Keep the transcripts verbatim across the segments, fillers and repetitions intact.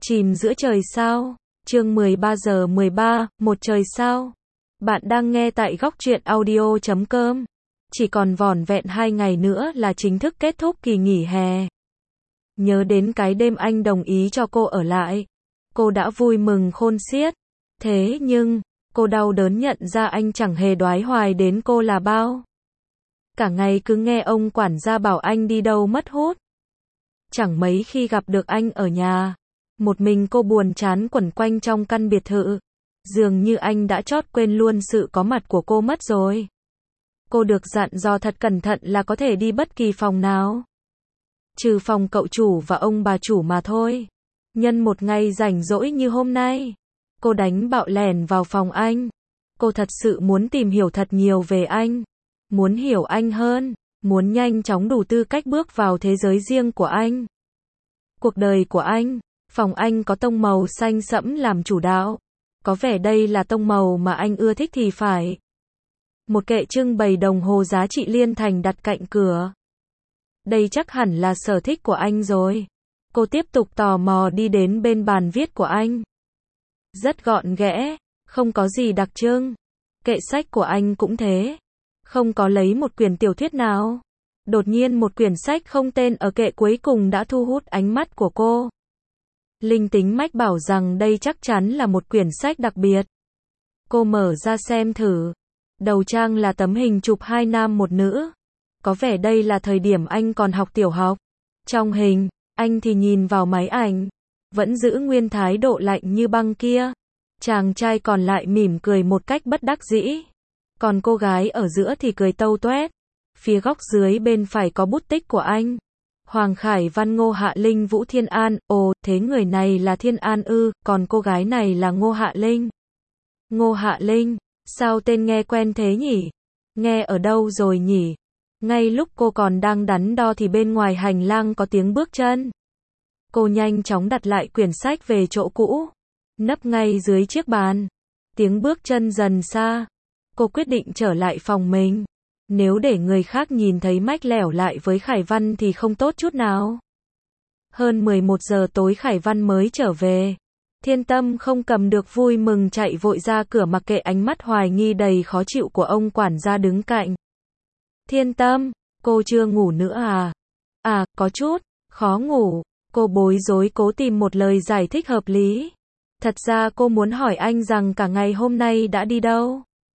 Chìm giữa trời sao. Chương mười ba giờ mười ba, một trời sao. Bạn đang nghe tại góc truyện audio chấm com. Chỉ còn vỏn vẹn hai ngày nữa là chính thức kết thúc kỳ nghỉ hè. Nhớ đến cái đêm anh đồng ý cho cô ở lại, cô đã vui mừng khôn xiết. Thế nhưng, cô đau đớn nhận ra anh chẳng hề đoái hoài đến cô là bao. Cả ngày cứ nghe ông quản gia bảo anh đi đâu mất hút. Chẳng mấy khi gặp được anh ở nhà. Một mình cô buồn chán quẩn quanh trong căn biệt thự. Dường như anh đã chót quên luôn sự có mặt của cô mất rồi. Cô được dặn dò thật cẩn thận là có thể đi bất kỳ phòng nào, trừ phòng cậu chủ và ông bà chủ mà thôi. Nhân một ngày rảnh rỗi như hôm nay, cô đánh bạo lẻn vào phòng anh. Cô thật sự muốn tìm hiểu thật nhiều về anh, muốn hiểu anh hơn, muốn nhanh chóng đủ tư cách bước vào thế giới riêng của anh, cuộc đời của anh. Phòng anh có tông màu xanh sẫm làm chủ đạo. Có vẻ đây là tông màu mà anh ưa thích thì phải. Một kệ trưng bày đồng hồ giá trị liên thành đặt cạnh cửa. Đây chắc hẳn là sở thích của anh rồi. Cô tiếp tục tò mò đi đến bên bàn viết của anh. Rất gọn ghẽ, không có gì đặc trưng. Kệ sách của anh cũng thế, không có lấy một quyển tiểu thuyết nào. Đột nhiên một quyển sách không tên ở kệ cuối cùng đã thu hút ánh mắt của cô. Linh tính mách bảo rằng đây chắc chắn là một quyển sách đặc biệt. Cô mở ra xem thử. Đầu trang là tấm hình chụp hai nam một nữ. Có vẻ đây là thời điểm anh còn học tiểu học. Trong hình, anh thì nhìn vào máy ảnh, vẫn giữ nguyên thái độ lạnh như băng kia. Chàng trai còn lại mỉm cười một cách bất đắc dĩ. Còn cô gái ở giữa thì cười tâu toét. Phía góc dưới bên phải có bút tích của anh. Hoàng Khải Văn Ngô Hạ Linh Vũ Thiên An. Ồ, thế người này là Thiên An ư, còn cô gái này là Ngô Hạ Linh. Ngô Hạ Linh, sao tên nghe quen thế nhỉ? Nghe ở đâu rồi nhỉ? Ngay lúc cô còn đang đắn đo thì bên ngoài hành lang có tiếng bước chân. Cô nhanh chóng đặt lại quyển sách về chỗ cũ, nấp ngay dưới chiếc bàn. Tiếng bước chân dần xa. Cô quyết định trở lại phòng mình. Nếu để người khác nhìn thấy mách lẻo lại với Khải Văn thì không tốt chút nào. Hơn mười một giờ tối Khải Văn mới trở về. Thiên Tâm không cầm được vui mừng chạy vội ra cửa mặc kệ ánh mắt hoài nghi đầy khó chịu của ông quản gia đứng cạnh. Thiên Tâm, cô chưa ngủ nữa à? À, có chút, khó ngủ. Cô bối rối cố tìm một lời giải thích hợp lý. Thật ra cô muốn hỏi anh rằng cả ngày hôm nay đã đi đâu?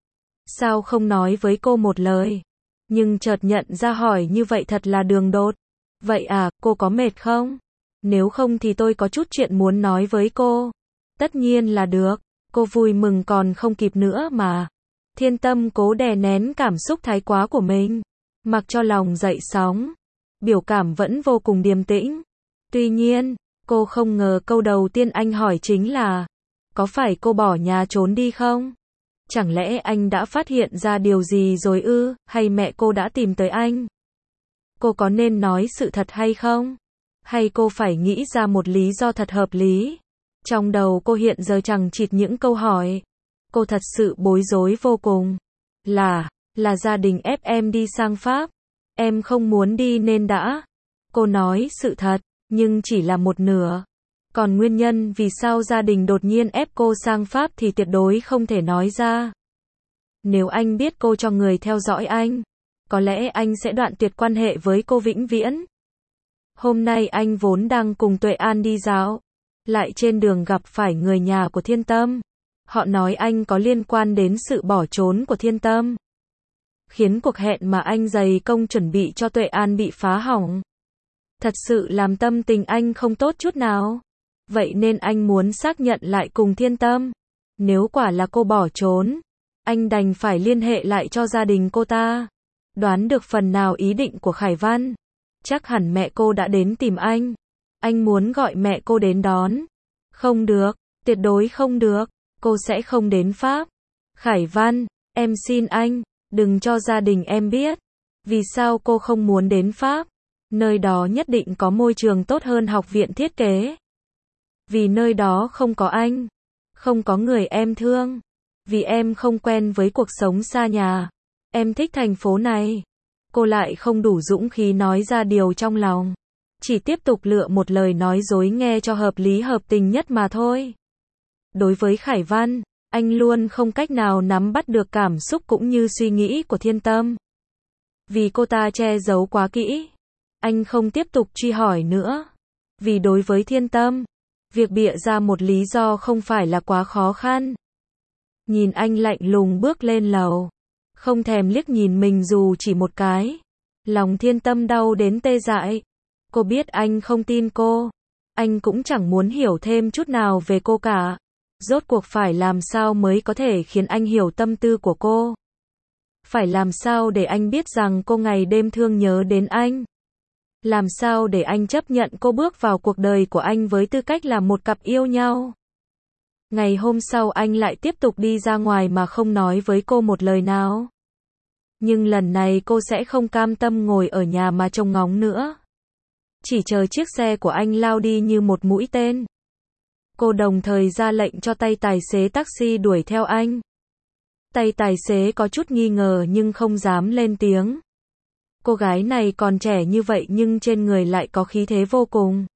Sao không nói với cô một lời? Nhưng chợt nhận ra hỏi như vậy thật là đường đột. Vậy à, cô có mệt không? Nếu không thì tôi có chút chuyện muốn nói với cô. Tất nhiên là được. Cô vui mừng còn không kịp nữa mà. Thiên Tâm cố đè nén cảm xúc thái quá của mình, mặc cho lòng dậy sóng. Biểu cảm vẫn vô cùng điềm tĩnh. Tuy nhiên, cô không ngờ câu đầu tiên anh hỏi chính là: có phải cô bỏ nhà trốn đi không? Chẳng lẽ anh đã phát hiện ra điều gì rồi ư, hay mẹ cô đã tìm tới anh? Cô có nên nói sự thật hay không? Hay cô phải nghĩ ra một lý do thật hợp lý? Trong đầu cô hiện giờ chẳng chịt những câu hỏi. Cô thật sự bối rối vô cùng. Là, là gia đình ép em đi sang Pháp. Em không muốn đi nên đã. Cô nói sự thật, nhưng chỉ là một nửa. Còn nguyên nhân vì sao gia đình đột nhiên ép cô sang Pháp thì tuyệt đối không thể nói ra. Nếu anh biết cô cho người theo dõi anh, có lẽ anh sẽ đoạn tuyệt quan hệ với cô vĩnh viễn. Hôm nay anh vốn đang cùng Tuệ An đi dạo, lại trên đường gặp phải người nhà của Thiên Tâm. Họ nói anh có liên quan đến sự bỏ trốn của Thiên Tâm, khiến cuộc hẹn mà anh dày công chuẩn bị cho Tuệ An bị phá hỏng. Thật sự làm tâm tình anh không tốt chút nào. Vậy nên anh muốn xác nhận lại cùng Thiên Tâm. Nếu quả là cô bỏ trốn, anh đành phải liên hệ lại cho gia đình cô ta. Đoán được phần nào ý định của Khải Văn. Chắc hẳn mẹ cô đã đến tìm anh. Anh muốn gọi mẹ cô đến đón. Không được, tuyệt đối không được. Cô sẽ không đến Pháp. Khải Văn, em xin anh, đừng cho gia đình em biết. Vì sao cô không muốn đến Pháp? Nơi đó nhất định có môi trường tốt hơn học viện thiết kế. Vì nơi đó không có anh, không có người em thương. Vì em không quen với cuộc sống xa nhà. Em thích thành phố này. Cô lại không đủ dũng khí nói ra điều trong lòng. Chỉ tiếp tục lựa một lời nói dối nghe cho hợp lý hợp tình nhất mà thôi. Đối với Khải Văn, anh luôn không cách nào nắm bắt được cảm xúc cũng như suy nghĩ của Thiên Tâm. Vì cô ta che giấu quá kỹ, anh không tiếp tục truy hỏi nữa. Vì đối với Thiên Tâm, việc bịa ra một lý do không phải là quá khó khăn. Nhìn anh lạnh lùng bước lên lầu, không thèm liếc nhìn mình dù chỉ một cái. Lòng Thiên Tâm đau đến tê dại. Cô biết anh không tin cô. Anh cũng chẳng muốn hiểu thêm chút nào về cô cả. Rốt cuộc phải làm sao mới có thể khiến anh hiểu tâm tư của cô? Phải làm sao để anh biết rằng cô ngày đêm thương nhớ đến anh? Làm sao để anh chấp nhận cô bước vào cuộc đời của anh với tư cách là một cặp yêu nhau? Ngày hôm sau anh lại tiếp tục đi ra ngoài mà không nói với cô một lời nào. Nhưng lần này cô sẽ không cam tâm ngồi ở nhà mà trông ngóng nữa. Chỉ chờ chiếc xe của anh lao đi như một mũi tên. Cô đồng thời ra lệnh cho tay tài xế taxi đuổi theo anh. Tay tài xế có chút nghi ngờ nhưng không dám lên tiếng. Cô gái này còn trẻ như vậy nhưng trên người lại có khí thế vô cùng.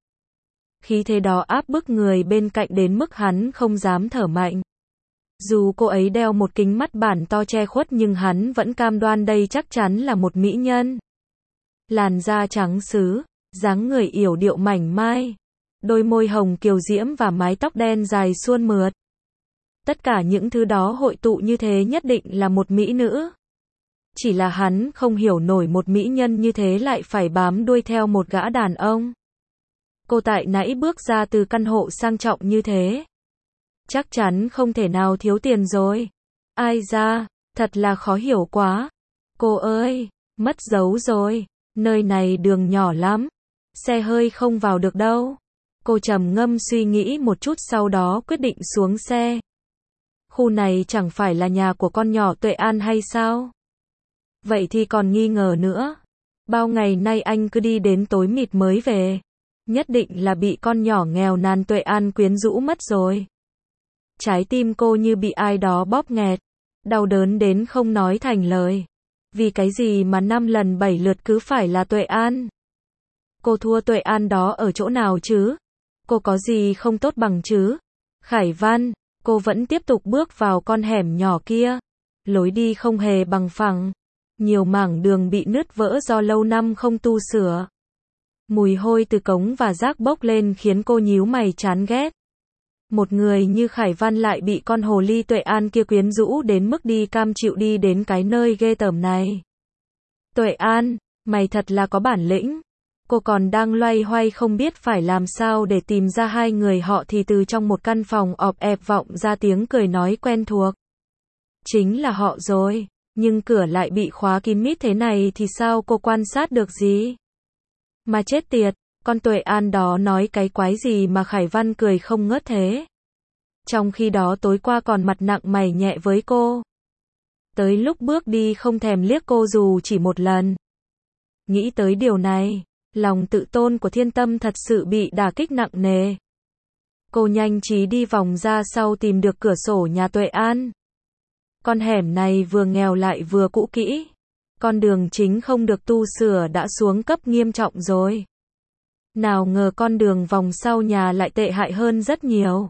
Khí thế đó áp bức người bên cạnh đến mức hắn không dám thở mạnh. Dù cô ấy đeo một kính mắt bản to che khuất nhưng hắn vẫn cam đoan đây chắc chắn là một mỹ nhân. Làn da trắng sứ, dáng người yểu điệu mảnh mai, đôi môi hồng kiều diễm và mái tóc đen dài suôn mượt. Tất cả những thứ đó hội tụ như thế nhất định là một mỹ nữ. Chỉ là hắn không hiểu nổi một mỹ nhân như thế lại phải bám đuôi theo một gã đàn ông. Cô tại nãy bước ra từ căn hộ sang trọng như thế. Chắc chắn không thể nào thiếu tiền rồi. Ai da, thật là khó hiểu quá. Cô ơi, mất dấu rồi. Nơi này đường nhỏ lắm. Xe hơi không vào được đâu. Cô trầm ngâm suy nghĩ một chút sau đó quyết định xuống xe. Khu này chẳng phải là nhà của con nhỏ Tuệ An hay sao? Vậy thì còn nghi ngờ nữa. Bao ngày nay anh cứ đi đến tối mịt mới về. Nhất định là bị con nhỏ nghèo nàn Tuệ An quyến rũ mất rồi. Trái tim cô như bị ai đó bóp nghẹt. Đau đớn đến không nói thành lời. Vì cái gì mà năm lần bảy lượt cứ phải là Tuệ An? Cô thua Tuệ An đó ở chỗ nào chứ? Cô có gì không tốt bằng chứ? Khải Văn, cô vẫn tiếp tục bước vào con hẻm nhỏ kia. Lối đi không hề bằng phẳng. Nhiều mảng đường bị nứt vỡ do lâu năm không tu sửa. Mùi hôi từ cống và rác bốc lên khiến cô nhíu mày chán ghét. Một người như Khải Văn lại bị con hồ ly Tuệ An kia quyến rũ đến mức đi cam chịu đi đến cái nơi ghê tởm này. Tuệ An, mày thật là có bản lĩnh. Cô còn đang loay hoay không biết phải làm sao để tìm ra hai người họ thì từ trong một căn phòng ọp ẹp vọng ra tiếng cười nói quen thuộc. Chính là họ rồi, nhưng cửa lại bị khóa kín mít thế này thì sao cô quan sát được gì? Mà chết tiệt, con Tuệ An đó nói cái quái gì mà Khải Văn cười không ngớt thế? Trong khi đó tối qua còn mặt nặng mày nhẹ với cô. Tới lúc bước đi không thèm liếc cô dù chỉ một lần. Nghĩ tới điều này, lòng tự tôn của Thiên Tâm thật sự bị đả kích nặng nề. Cô nhanh trí đi vòng ra sau tìm được cửa sổ nhà Tuệ An. Con hẻm này vừa nghèo lại vừa cũ kỹ. Con đường chính không được tu sửa đã xuống cấp nghiêm trọng rồi. Nào ngờ con đường vòng sau nhà lại tệ hại hơn rất nhiều.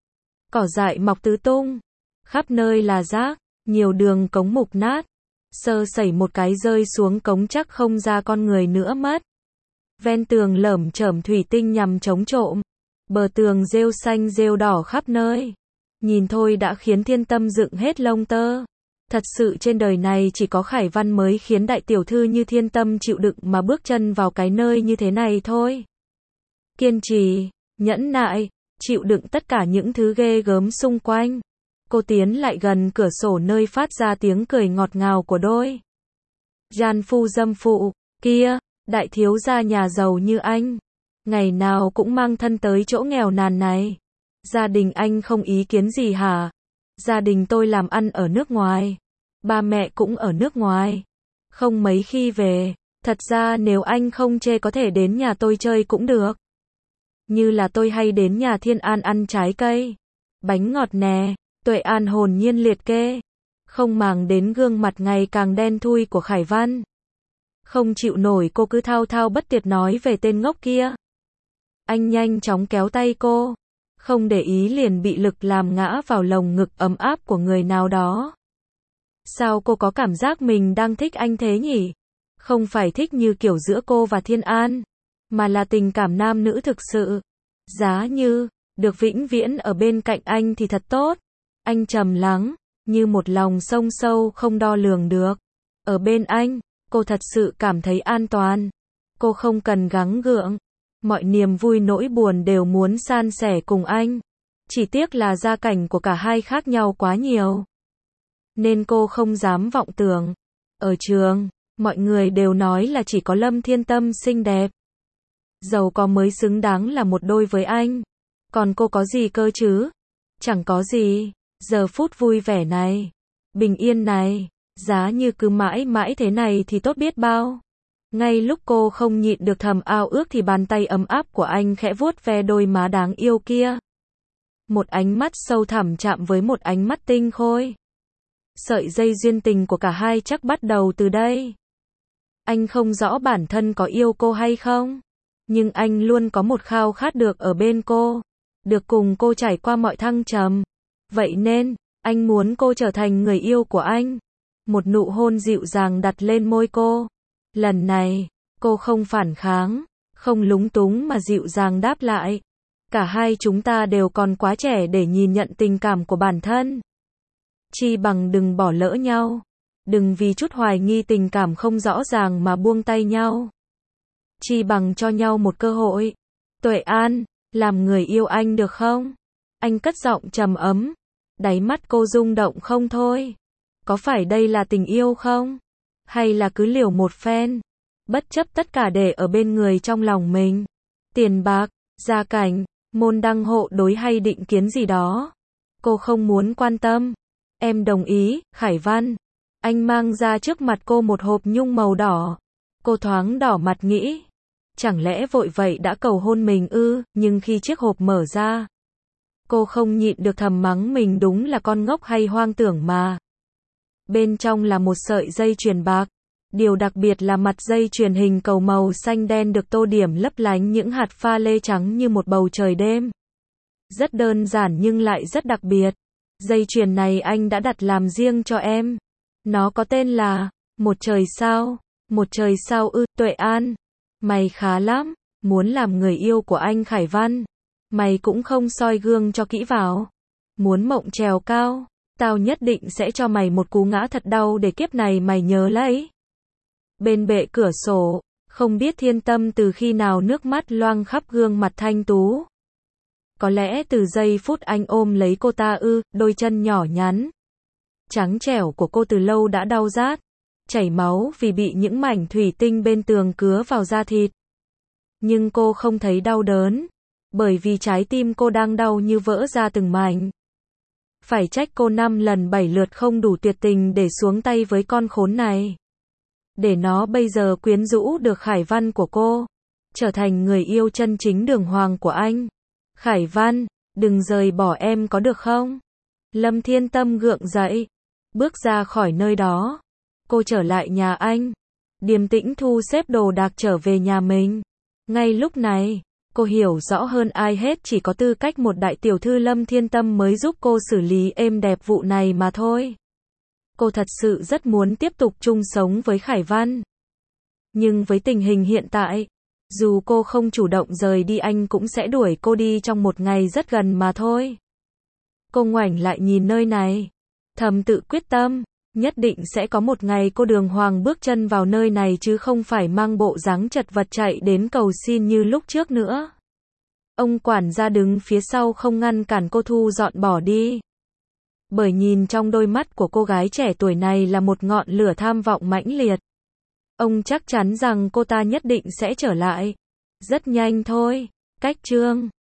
Cỏ dại mọc tứ tung. Khắp nơi là rác. Nhiều đường cống mục nát. Sơ sẩy một cái rơi xuống cống chắc không ra con người nữa mất. Ven tường lởm chởm thủy tinh nhằm chống trộm. Bờ tường rêu xanh rêu đỏ khắp nơi. Nhìn thôi đã khiến Thiên Tâm dựng hết lông tơ. Thật sự trên đời này chỉ có Khải Văn mới khiến đại tiểu thư như Thiên Tâm chịu đựng mà bước chân vào cái nơi như thế này thôi. Kiên trì, nhẫn nại, chịu đựng tất cả những thứ ghê gớm xung quanh. Cô tiến lại gần cửa sổ nơi phát ra tiếng cười ngọt ngào của đôi gian phu dâm phụ kia, đại thiếu gia nhà giàu như anh, ngày nào cũng mang thân tới chỗ nghèo nàn này. Gia đình anh không ý kiến gì hả? Gia đình tôi làm ăn ở nước ngoài. Ba mẹ cũng ở nước ngoài. Không mấy khi về. Thật ra nếu anh không chê có thể đến nhà tôi chơi cũng được. Như là tôi hay đến nhà Thiên An ăn trái cây. Bánh ngọt nè. Tuệ An hồn nhiên liệt kê. Không màng đến gương mặt ngày càng đen thui của Khải Văn. Không chịu nổi cô cứ thao thao bất tuyệt nói về tên ngốc kia. Anh nhanh chóng kéo tay cô. Không để ý liền bị lực làm ngã vào lồng ngực ấm áp của người nào đó. Sao cô có cảm giác mình đang thích anh thế nhỉ? Không phải thích như kiểu giữa cô và Thiên An, mà là tình cảm nam nữ thực sự. Giá như được vĩnh viễn ở bên cạnh anh thì thật tốt. Anh trầm lắng, như một lòng sông sâu không đo lường được. Ở bên anh, cô thật sự cảm thấy an toàn. Cô không cần gắng gượng. Mọi niềm vui nỗi buồn đều muốn san sẻ cùng anh. Chỉ tiếc là gia cảnh của cả hai khác nhau quá nhiều. Nên cô không dám vọng tưởng. Ở trường, mọi người đều nói là chỉ có Lâm Thiên Tâm xinh đẹp, giàu có mới xứng đáng là một đôi với anh. Còn cô có gì cơ chứ? Chẳng có gì. Giờ phút vui vẻ này, bình yên này, giá như cứ mãi mãi thế này thì tốt biết bao. Ngay lúc cô không nhịn được thầm ao ước thì bàn tay ấm áp của anh khẽ vuốt ve đôi má đáng yêu kia. Một ánh mắt sâu thẳm chạm với một ánh mắt tinh khôi. Sợi dây duyên tình của cả hai chắc bắt đầu từ đây. Anh không rõ bản thân có yêu cô hay không, nhưng anh luôn có một khao khát được ở bên cô, được cùng cô trải qua mọi thăng trầm. Vậy nên, anh muốn cô trở thành người yêu của anh. Một nụ hôn dịu dàng đặt lên môi cô. Lần này, cô không phản kháng, không lúng túng mà dịu dàng đáp lại. Cả hai chúng ta đều còn quá trẻ để nhìn nhận tình cảm của bản thân. Chi bằng đừng bỏ lỡ nhau. Đừng vì chút hoài nghi tình cảm không rõ ràng mà buông tay nhau. Chi bằng cho nhau một cơ hội. Tuệ An, làm người yêu anh được không? Anh cất giọng trầm ấm. Đáy mắt cô rung động không thôi. Có phải đây là tình yêu không? Hay là cứ liều một phen, bất chấp tất cả để ở bên người trong lòng mình? Tiền bạc, gia cảnh, môn đăng hộ đối hay định kiến gì đó, cô không muốn quan tâm. Em đồng ý, Khải Văn. Anh mang ra trước mặt cô một hộp nhung màu đỏ. Cô thoáng đỏ mặt nghĩ, chẳng lẽ vội vậy đã cầu hôn mình ư? Nhưng khi chiếc hộp mở ra, cô không nhịn được thầm mắng mình đúng là con ngốc hay hoang tưởng mà. Bên trong là một sợi dây chuyền bạc. Điều đặc biệt là mặt dây chuyền hình cầu màu xanh đen được tô điểm lấp lánh những hạt pha lê trắng như một bầu trời đêm. Rất đơn giản nhưng lại rất đặc biệt. Dây chuyền này anh đã đặt làm riêng cho em. Nó có tên là Một Trời Sao. Một trời sao ư? Tuệ An, mày khá lắm. Muốn làm người yêu của anh Khải Văn, mày cũng không soi gương cho kỹ vào. Muốn mộng trèo cao, tao nhất định sẽ cho mày một cú ngã thật đau để kiếp này mày nhớ lấy. Bên bệ cửa sổ, không biết Thiên Tâm từ khi nào nước mắt loang khắp gương mặt thanh tú. Có lẽ từ giây phút anh ôm lấy cô ta ư? Đôi chân nhỏ nhắn, trắng trẻo của cô từ lâu đã đau rát, chảy máu vì bị những mảnh thủy tinh bên tường cứa vào da thịt. Nhưng cô không thấy đau đớn, bởi vì trái tim cô đang đau như vỡ ra từng mảnh. Phải trách cô năm lần bảy lượt không đủ tuyệt tình để xuống tay với con khốn này. Để nó bây giờ quyến rũ được Khải Văn của cô, trở thành người yêu chân chính đường hoàng của anh. Khải Văn, đừng rời bỏ em có được không? Lâm Thiên Tâm gượng dậy, bước ra khỏi nơi đó. Cô trở lại nhà anh, điềm tĩnh thu xếp đồ đạc trở về nhà mình. Ngay lúc này, cô hiểu rõ hơn ai hết chỉ có tư cách một đại tiểu thư Lâm Thiên Tâm mới giúp cô xử lý êm đẹp vụ này mà thôi. Cô thật sự rất muốn tiếp tục chung sống với Khải Văn. Nhưng với tình hình hiện tại, dù cô không chủ động rời đi anh cũng sẽ đuổi cô đi trong một ngày rất gần mà thôi. Cô ngoảnh lại nhìn nơi này, thầm tự quyết tâm, nhất định sẽ có một ngày cô đường hoàng bước chân vào nơi này chứ không phải mang bộ dáng chật vật chạy đến cầu xin như lúc trước nữa. Ông quản gia đứng phía sau không ngăn cản cô thu dọn bỏ đi. Bởi nhìn trong đôi mắt của cô gái trẻ tuổi này là một ngọn lửa tham vọng mãnh liệt. Ông chắc chắn rằng cô ta nhất định sẽ trở lại. Rất nhanh thôi. Cách chương